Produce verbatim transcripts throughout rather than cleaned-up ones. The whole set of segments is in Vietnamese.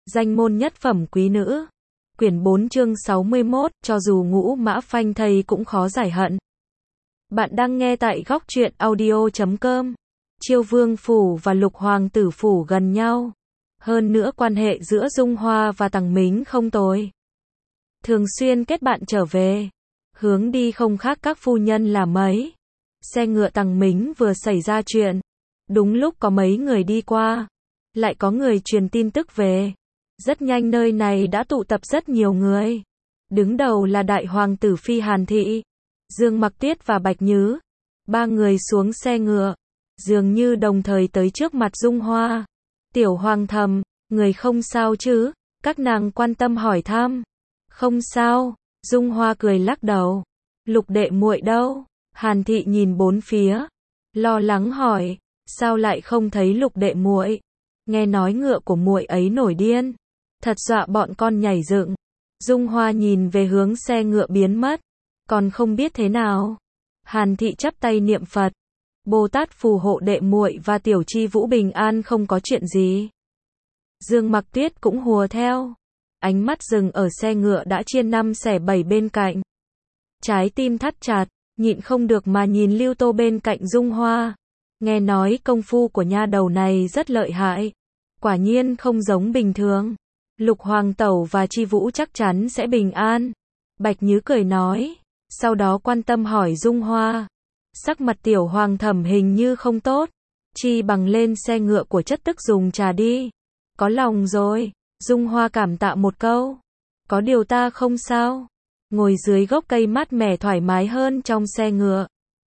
Danh môn nhất phẩm quý nữ. Quyển bốn chương sáu mươi mốt, cho dù ngũ mã phanh thây cũng khó giải hận. Bạn đang nghe tại góc truyện audio chấm com. Chiêu Vương Phủ và Lục Hoàng Tử Phủ gần nhau. Hơn nữa quan hệ giữa Dung Hoa và Tằng Mính không tồi. Thường xuyên kết bạn trở về. Hướng đi không khác các phu nhân là mấy. Xe ngựa Tằng Mính vừa xảy ra chuyện. Đúng lúc có mấy người đi qua. Lại có người truyền tin tức về. Rất nhanh nơi này đã tụ tập rất nhiều người. Đứng đầu là Đại Hoàng Tử Phi Hàn Thị, Dương Mặc Tuyết và Bạch Nhứ. Ba người xuống xe ngựa. Dường như đồng thời tới trước mặt Dung Hoa. Tiểu Hoàng thầm, người không sao chứ? Các nàng quan tâm hỏi thăm. Không sao, Dung Hoa cười lắc đầu. Lục đệ muội đâu? Hàn Thị nhìn bốn phía, lo lắng hỏi, sao lại không thấy Lục đệ muội? Nghe nói ngựa của muội ấy nổi điên, thật dọa bọn con nhảy dựng. Dung Hoa nhìn về hướng xe ngựa biến mất, còn không biết thế nào. Hàn Thị chắp tay niệm Phật, Bồ Tát phù hộ đệ muội và Tiểu Chi Vũ bình an không có chuyện gì. Dương Mặc Tuyết cũng hùa theo, ánh mắt dừng ở xe ngựa đã chia năm xẻ bảy bên cạnh. Trái tim thắt chặt, nhịn không được mà nhìn Lưu Tô bên cạnh Dung Hoa. Nghe nói công phu của nha đầu này rất lợi hại, quả nhiên không giống bình thường. Lục Hoàng Tẩu và Chi Vũ chắc chắn sẽ bình an. Bạch Nhứ cười nói, sau đó quan tâm hỏi Dung Hoa. Sắc mặt Tiểu Hoàng thẩm hình như không tốt, chi bằng lên xe ngựa của chất tức dùng trà đi. Có lòng rồi, Dung Hoa cảm tạ một câu. Có điều ta không sao, ngồi dưới gốc cây mát mẻ thoải mái hơn trong xe ngựa.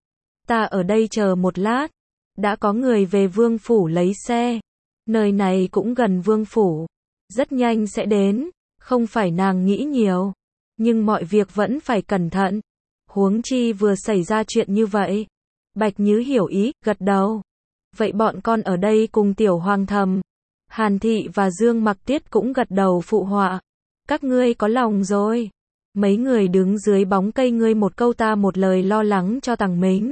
Ta ở đây chờ một lát, đã có người về Vương Phủ lấy xe. Nơi này cũng gần Vương Phủ, rất nhanh sẽ đến. Không phải nàng nghĩ nhiều, nhưng mọi việc vẫn phải cẩn thận. Huống chi vừa xảy ra chuyện như vậy. Bạch Nhứ hiểu ý, gật đầu. Vậy bọn con ở đây cùng Tiểu Hoàng thầm. Hàn Thị và Dương Mặc Tuyết cũng gật đầu phụ họa. Các ngươi có lòng rồi. Mấy người đứng dưới bóng cây ngươi một câu ta một lời lo lắng cho Tằng Mính.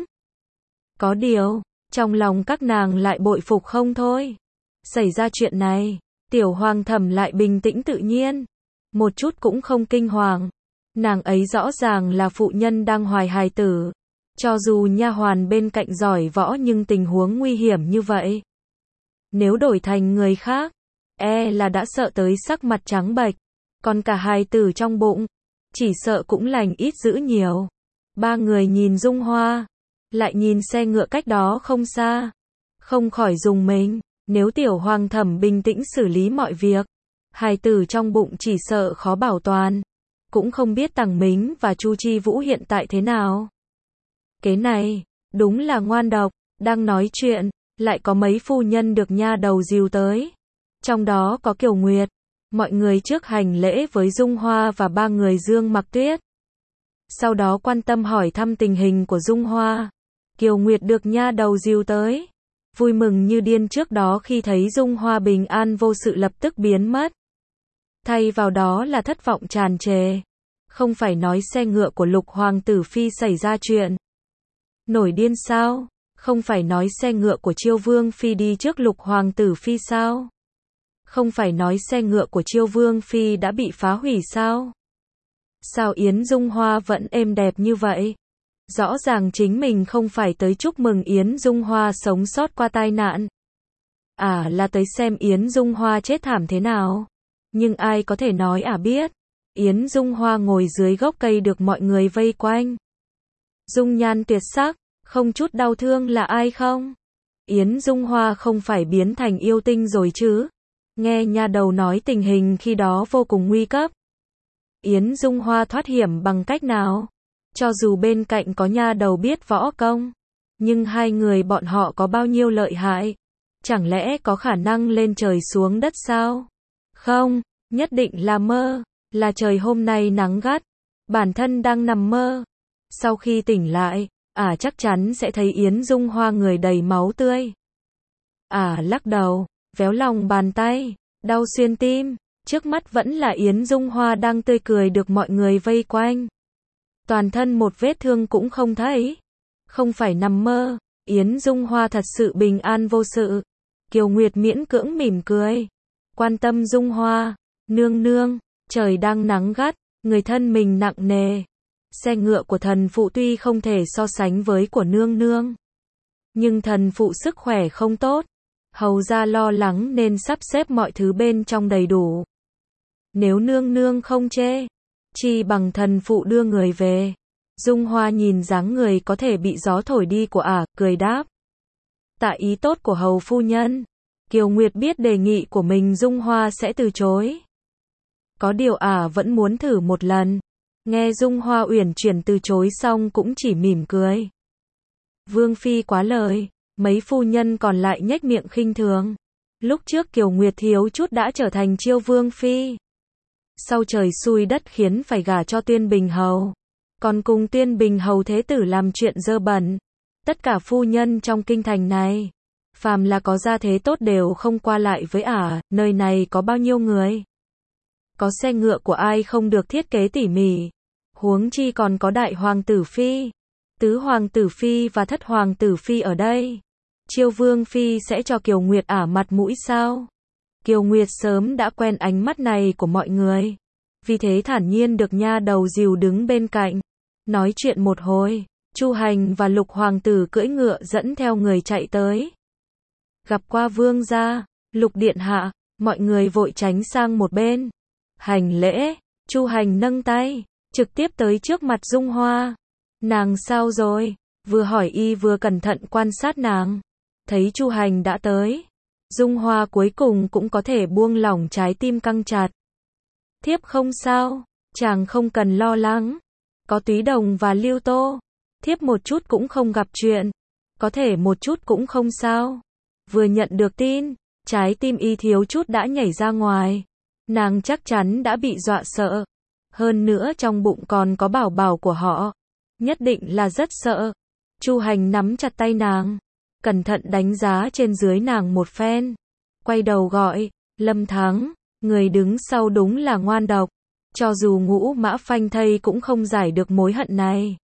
Có điều, trong lòng các nàng lại bội phục không thôi. Xảy ra chuyện này, Tiểu Hoàng thẩm lại bình tĩnh tự nhiên, một chút cũng không kinh hoàng. Nàng ấy rõ ràng là phụ nhân đang hoài hài tử. Cho dù nha hoàn bên cạnh giỏi võ nhưng tình huống nguy hiểm như vậy, nếu đổi thành người khác, e là đã sợ tới sắc mặt trắng bệch. Còn cả hài tử trong bụng, chỉ sợ cũng lành ít dữ nhiều. Ba người nhìn Dung Hoa, lại nhìn xe ngựa cách đó không xa, không khỏi rùng mình. Nếu Tiểu Hoàng thẩm bình tĩnh xử lý mọi việc, hài tử trong bụng chỉ sợ khó bảo toàn. Cũng không biết Tằng Mính và Chu Chi Vũ hiện tại thế nào. Cái này, đúng là ngoan độc. Đang nói chuyện, lại có mấy phu nhân được nha đầu dìu tới. Trong đó có Kiều Nguyệt. Mọi người trước hành lễ với Dung Hoa và ba người Dương Mặc Tuyết. Sau đó quan tâm hỏi thăm tình hình của Dung Hoa. Kiều Nguyệt được nha đầu dìu tới, vui mừng như điên trước đó khi thấy Dung Hoa bình an vô sự lập tức biến mất. Thay vào đó là thất vọng tràn trề. Không phải nói xe ngựa của Lục Hoàng Tử Phi xảy ra chuyện nổi điên sao? Không phải nói xe ngựa của Chiêu Vương Phi đi trước Lục Hoàng Tử Phi sao? Không phải nói xe ngựa của Chiêu Vương Phi đã bị phá hủy sao? Sao Yến Dung Hoa vẫn êm đẹp như vậy? Rõ ràng chính mình không phải tới chúc mừng Yến Dung Hoa sống sót qua tai nạn. À là tới xem Yến Dung Hoa chết thảm thế nào. Nhưng ai có thể nói à biết. Yến Dung Hoa ngồi dưới gốc cây được mọi người vây quanh. Dung nhan tuyệt sắc, không chút đau thương là ai không? Yến Dung Hoa không phải biến thành yêu tinh rồi chứ? Nghe nha đầu nói tình hình khi đó vô cùng nguy cấp. Yến Dung Hoa thoát hiểm bằng cách nào? Cho dù bên cạnh có nha đầu biết võ công, nhưng hai người bọn họ có bao nhiêu lợi hại? Chẳng lẽ có khả năng lên trời xuống đất sao? Không, nhất định là mơ. Là trời hôm nay nắng gắt, bản thân đang nằm mơ. Sau khi tỉnh lại, à chắc chắn sẽ thấy Yến Dung Hoa người đầy máu tươi. À lắc đầu, véo lòng bàn tay, đau xuyên tim. Trước mắt vẫn là Yến Dung Hoa đang tươi cười được mọi người vây quanh. Toàn thân một vết thương cũng không thấy. Không phải nằm mơ, Yến Dung Hoa thật sự bình an vô sự. Kiều Nguyệt miễn cưỡng mỉm cười. quan tâm Dung Hoa. Nương nương, trời đang nắng gắt, người thân mình nặng nề. Xe ngựa của thần phụ tuy không thể so sánh với của nương nương, nhưng thần phụ sức khỏe không tốt. Hầu ra lo lắng nên sắp xếp mọi thứ bên trong đầy đủ. Nếu nương nương không chê, chi bằng thần phụ đưa người về. Dung Hoa nhìn dáng người có thể bị gió thổi đi của ả, cười đáp. Tạ ý tốt của hầu phu nhân. Kiều Nguyệt biết đề nghị của mình Dung Hoa sẽ từ chối. Có điều ả vẫn muốn thử một lần. Nghe Dung Hoa uyển chuyển từ chối xong cũng chỉ mỉm cười. Vương phi quá lời, mấy phu nhân còn lại nhếch miệng khinh thường. Lúc trước Kiều Nguyệt thiếu chút đã trở thành chiêu vương phi. Sau trời xui đất khiến phải gả cho Tuyên Bình hầu. Còn cùng Tuyên Bình hầu thế tử làm chuyện dơ bẩn. Tất cả phu nhân trong kinh thành này, phàm là có gia thế tốt đều không qua lại với ả, nơi này có bao nhiêu người. Có xe ngựa của ai không được thiết kế tỉ mỉ. Huống chi còn có đại hoàng tử phi, tứ hoàng tử phi và thất hoàng tử phi ở đây. Chiêu vương phi sẽ cho Kiều Nguyệt ả mặt mũi sao? Kiều Nguyệt sớm đã quen ánh mắt này của mọi người. Vì thế thản nhiên được nha đầu dìu đứng bên cạnh. Nói chuyện một hồi, Chu Hành và Lục hoàng tử cưỡi ngựa dẫn theo người chạy tới. Gặp qua vương gia, Lục điện hạ, mọi người vội tránh sang một bên. Hành lễ, Chu Hành nâng tay, trực tiếp tới trước mặt Dung Hoa. Nàng sao rồi? Vừa hỏi y vừa cẩn thận quan sát nàng. Thấy Chu Hành đã tới, Dung Hoa cuối cùng cũng có thể buông lỏng trái tim căng chặt. Thiếp không sao, chàng không cần lo lắng. Có Túy Đồng và Lưu Tô, thiếp một chút cũng không gặp chuyện. Có thể một chút cũng không sao. Vừa nhận được tin, trái tim y thiếu chút đã nhảy ra ngoài. Nàng chắc chắn đã bị dọa sợ. Hơn nữa trong bụng còn có bảo bảo của họ. Nhất định là rất sợ. Chu Hành nắm chặt tay nàng, cẩn thận đánh giá trên dưới nàng một phen. Quay đầu gọi, Lâm Thắng, người đứng sau đúng là ngoan độc. Cho dù Ngũ Mã phanh thây cũng không giải được mối hận này.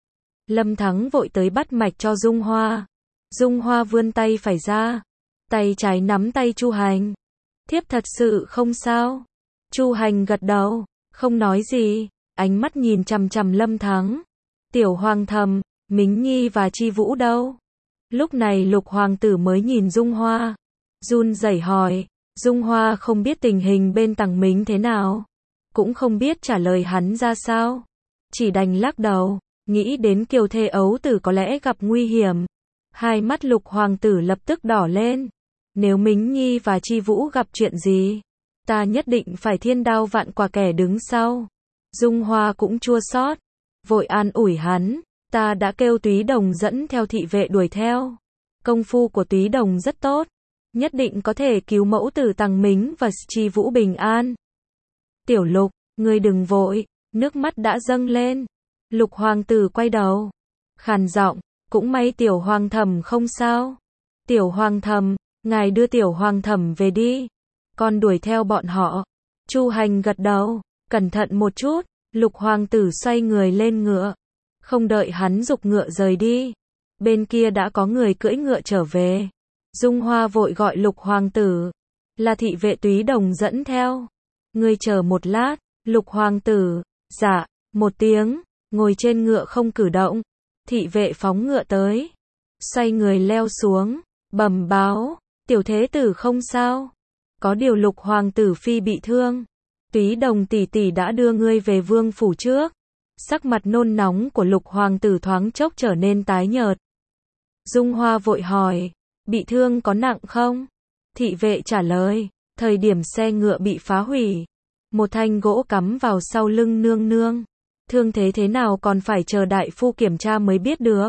Lâm Thắng vội tới bắt mạch cho Dung Hoa. Dung Hoa vươn tay phải ra, tay trái nắm tay Chu Hành. Thiếp thật sự không sao. Chu Hành gật đầu, không nói gì, ánh mắt nhìn chằm chằm Lâm Thắng. Tiểu Hoàng thầm, Mính Nhi và Chi Vũ đâu? Lúc này Lục hoàng tử mới nhìn Dung Hoa, run rẩy hỏi. Dung Hoa không biết tình hình bên Tằng Mính thế nào, cũng không biết trả lời hắn ra sao, chỉ đành lắc đầu, nghĩ đến Kiều thê ấu tử có lẽ gặp nguy hiểm. Hai mắt Lục hoàng tử lập tức đỏ lên. Nếu Mính Nhi và Chi Vũ gặp chuyện gì, ta nhất định phải thiên đao vạn quả kẻ đứng sau. Dung Hoa cũng chua xót, vội an ủi hắn, ta đã kêu Túy Đồng dẫn theo thị vệ đuổi theo. Công phu của Túy Đồng rất tốt, nhất định có thể cứu mẫu tử Tằng Mính và Chi Vũ bình an. Tiểu Lục, ngươi đừng vội, nước mắt đã dâng lên. Lục hoàng tử quay đầu, khàn giọng, cũng may Tiểu Hoàng thẩm không sao. Tiểu Hoàng thẩm, ngài đưa Tiểu Hoàng thẩm về đi, con đuổi theo bọn họ. Chu Hành gật đầu, cẩn thận một chút. Lục hoàng tử xoay người lên ngựa, không đợi hắn giục ngựa rời đi, bên kia đã có người cưỡi ngựa trở về. Dung Hoa vội gọi Lục hoàng tử, là thị vệ Túy Đồng dẫn theo. Ngươi chờ một lát. Lục hoàng tử, dạ, một tiếng, ngồi trên ngựa không cử động. Thị vệ phóng ngựa tới, xoay người leo xuống, bẩm báo, tiểu thế tử không sao. Có điều Lục hoàng tử phi bị thương. Túy Đồng tỷ tỷ đã đưa ngươi về vương phủ trước. Sắc mặt nôn nóng của Lục hoàng tử thoáng chốc trở nên tái nhợt. Dung Hoa vội hỏi, bị thương có nặng không? Thị vệ trả lời, thời điểm xe ngựa bị phá hủy, một thanh gỗ cắm vào sau lưng nương nương. Thương thế thế nào còn phải chờ đại phu kiểm tra mới biết được.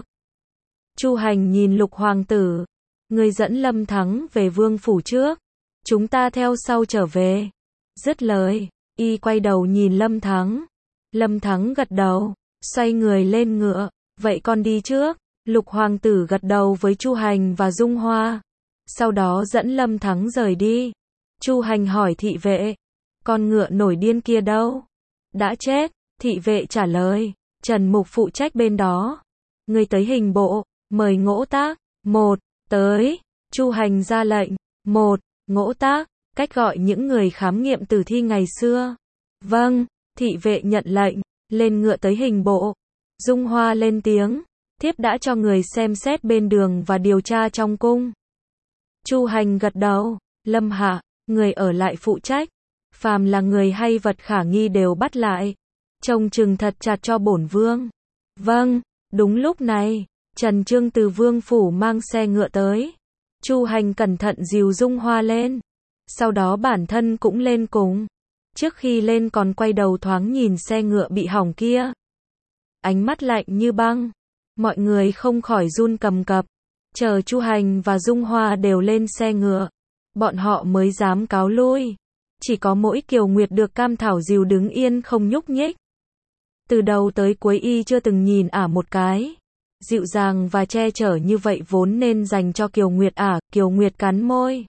Chu Hành nhìn Lục hoàng tử, ngươi dẫn Lâm Thắng về vương phủ trước, chúng ta theo sau trở về. Dứt lời, y quay đầu nhìn Lâm Thắng. Lâm Thắng gật đầu, xoay người lên ngựa, vậy con đi trước. Lục hoàng tử gật đầu với Chu Hành và Dung Hoa, sau đó dẫn Lâm Thắng rời đi. Chu Hành hỏi thị vệ, con ngựa nổi điên kia đâu? Đã chết. Thị vệ trả lời, Trần Mục phụ trách bên đó. Người tới hình bộ, mời Ngỗ Tác. Một, tới. Chu Hành ra lệnh. Một, Ngỗ Tác, cách gọi những người khám nghiệm tử thi ngày xưa. Vâng, thị vệ nhận lệnh, lên ngựa tới hình bộ. Dung Hoa lên tiếng, thiếp đã cho người xem xét bên đường và điều tra trong cung. Chu Hành gật đầu, Lâm hạ, người ở lại phụ trách. Phàm là người hay vật khả nghi đều bắt lại. Trông chừng thật chặt cho bổn vương. Vâng, đúng lúc này, Trần Trương từ vương phủ mang xe ngựa tới. Chu Hành cẩn thận dìu Dung Hoa lên. Sau đó bản thân cũng lên cùng. Trước khi lên còn quay đầu thoáng nhìn xe ngựa bị hỏng kia. Ánh mắt lạnh như băng. Mọi người không khỏi run cầm cập. Chờ Chu Hành và Dung Hoa đều lên xe ngựa. Bọn họ mới dám cáo lui. Chỉ có mỗi Kiều Nguyệt được Cam Thảo dìu đứng yên không nhúc nhích. Từ đầu tới cuối y chưa từng nhìn ả một cái. Dịu dàng và che chở như vậy vốn nên dành cho Kiều Nguyệt ả. Kiều Nguyệt cắn môi.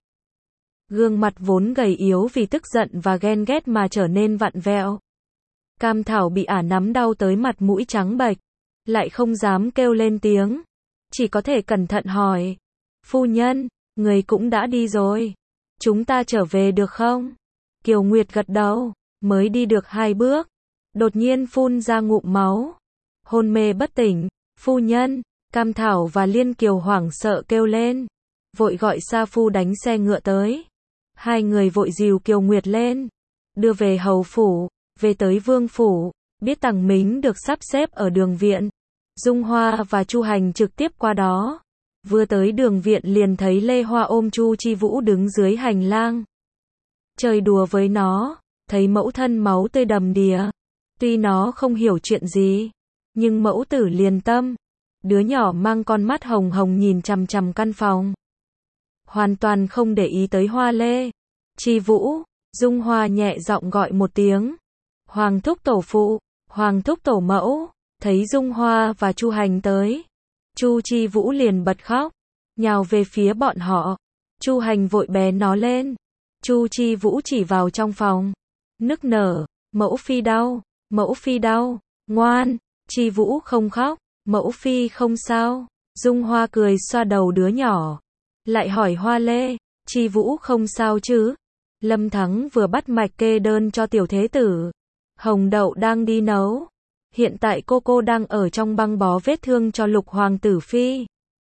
Gương mặt vốn gầy yếu vì tức giận và ghen ghét mà trở nên vặn vẹo. Cam Thảo bị ả nắm đau tới mặt mũi trắng bệch. Lại không dám kêu lên tiếng. Chỉ có thể cẩn thận hỏi. Phu nhân, người cũng đã đi rồi. Chúng ta trở về được không? Kiều Nguyệt gật đầu. Mới đi được hai bước. Đột nhiên phun ra ngụm máu. Hôn mê bất tỉnh. Phu nhân, Cam Thảo và Liên Kiều hoảng sợ kêu lên. Vội gọi sa phu đánh xe ngựa tới. Hai người vội dìu Kiều Nguyệt lên. Đưa về hầu phủ. Về tới vương phủ. Biết Tằng Mính được sắp xếp ở đường viện. Dung Hoa và Chu Hành trực tiếp qua đó. Vừa tới đường viện liền thấy Lê Hoa ôm Chu Chi Vũ đứng dưới hành lang. Chơi đùa với nó. Thấy mẫu thân máu tươi đầm đìa. Tuy nó không hiểu chuyện gì. Nhưng mẫu tử liền tâm. Đứa nhỏ mang con mắt hồng hồng nhìn chằm chằm căn phòng. Hoàn toàn không để ý tới Hoa Lê. Chi Vũ. Dung Hoa nhẹ giọng gọi một tiếng. Hoàng thúc tổ phụ. Hoàng thúc tổ mẫu. Thấy Dung Hoa và Chu Hành tới. Chu Chi Vũ liền bật khóc. Nhào về phía bọn họ. Chu Hành vội bế nó lên. Chu Chi Vũ chỉ vào trong phòng. Nức nở. Mẫu phi đau. Mẫu phi đau. Ngoan. Chi Vũ không khóc. Mẫu phi không sao. Dung Hoa cười xoa đầu đứa nhỏ. Lại hỏi Hoa Lê. Chi Vũ không sao chứ? Lâm Thắng vừa bắt mạch kê đơn cho tiểu thế tử. Hồng đậu đang đi nấu. Hiện tại cô cô đang ở trong băng bó vết thương cho Lục Hoàng tử phi.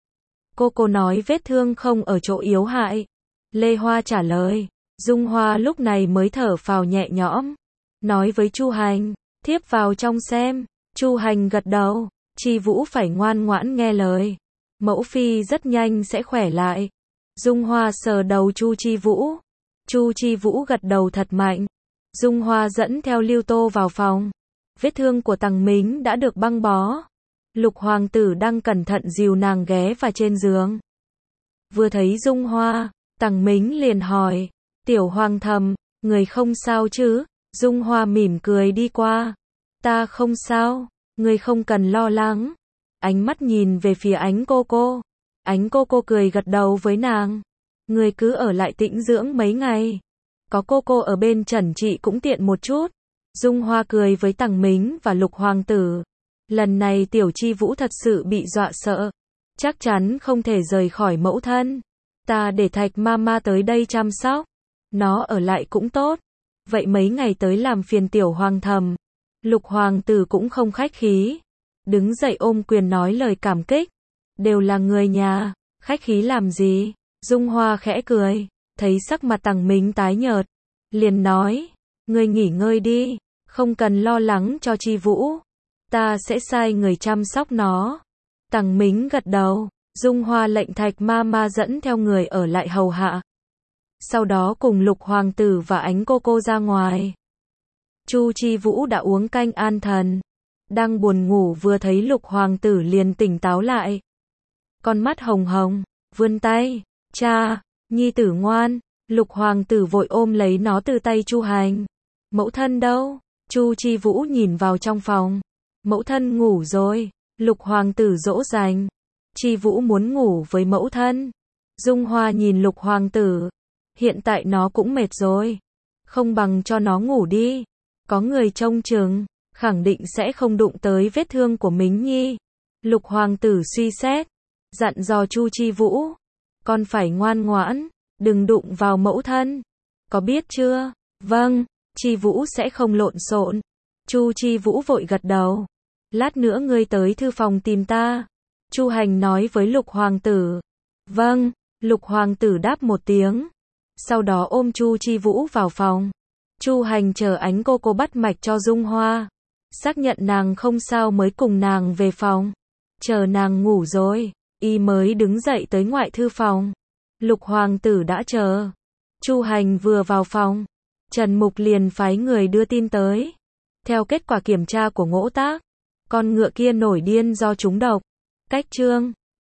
Cô cô nói vết thương không ở chỗ yếu hại. Lê Hoa trả lời. Dung Hoa lúc này mới thở phào nhẹ nhõm. Nói với Chu Hành. Thiếp vào trong xem. Chu Hành gật đầu. Chi Vũ phải ngoan ngoãn nghe lời. Mẫu phi rất nhanh sẽ khỏe lại. Dung Hoa sờ đầu Chu Chi Vũ. Chu Chi Vũ gật đầu thật mạnh. Dung Hoa dẫn theo Lưu Tô vào phòng. Vết thương của Tằng Mính đã được băng bó. Lục Hoàng tử đang cẩn thận dìu nàng ghé vào trên giường. Vừa thấy Dung Hoa, Tằng Mính liền hỏi. Tiểu Hoàng thầm, người không sao chứ? Dung Hoa mỉm cười đi qua. Ta không sao, người không cần lo lắng. Ánh mắt nhìn về phía Ánh cô cô. Ánh cô cô cười gật đầu với nàng. Người cứ ở lại tĩnh dưỡng mấy ngày. Có cô cô ở bên trần trị cũng tiện một chút. Dung Hoa cười với Tằng Mính và Lục Hoàng tử. Lần này tiểu Chi Vũ thật sự bị dọa sợ. Chắc chắn không thể rời khỏi mẫu thân. Ta để Thạch Mama tới đây chăm sóc. Nó ở lại cũng tốt. Vậy mấy ngày tới làm phiền tiểu Hoàng thầm. Lục Hoàng tử cũng không khách khí. Đứng dậy ôm quyền nói lời cảm kích. Đều là người nhà. Khách khí làm gì? Dung Hoa khẽ cười. Thấy sắc mặt Tằng Mính tái nhợt. Liền nói. Ngươi nghỉ ngơi đi. Không cần lo lắng cho Chi Vũ. Ta sẽ sai người chăm sóc nó. Tằng Mính gật đầu. Dung Hoa lệnh Thạch Mama dẫn theo người ở lại hầu hạ. Sau đó cùng Lục Hoàng tử và Ánh cô cô ra ngoài. Chu Chi Vũ đã uống canh an thần. Đang buồn ngủ vừa thấy Lục Hoàng tử liền tỉnh táo lại. Con mắt hồng hồng, vươn tay. Cha, nhi tử ngoan. Lục Hoàng tử vội ôm lấy nó từ tay Chu Hành. Mẫu thân đâu? Chu Chi Vũ nhìn vào trong phòng. Mẫu thân ngủ rồi. Lục Hoàng tử dỗ dành. Chi Vũ muốn ngủ với mẫu thân. Dung Hoa nhìn Lục Hoàng tử. Hiện tại nó cũng mệt rồi. Không bằng cho nó ngủ đi. Có người trông chừng. Khẳng định sẽ không đụng tới vết thương của Mính Nhi. Lục Hoàng tử suy xét. Dặn dò Chu Chi Vũ. Con phải ngoan ngoãn. Đừng đụng vào mẫu thân. Có biết chưa? Vâng, Chi Vũ sẽ không lộn xộn. Chu Chi Vũ vội gật đầu. Lát nữa ngươi tới thư phòng tìm ta. Chu Hành nói với Lục Hoàng tử. Vâng, Lục Hoàng tử đáp một tiếng. Sau đó ôm Chu Chi Vũ vào phòng. Chu Hành chờ Ánh cô cô bắt mạch cho Dung Hoa. Xác nhận nàng không sao mới cùng nàng về phòng. Chờ nàng ngủ rồi, y mới đứng dậy tới ngoại thư phòng. Lục Hoàng tử đã chờ. Chu Hành vừa vào phòng, Trần Mục liền phái người đưa tin tới. Theo kết quả kiểm tra của Ngỗ Tác, con ngựa kia nổi điên do trúng độc. Cách chương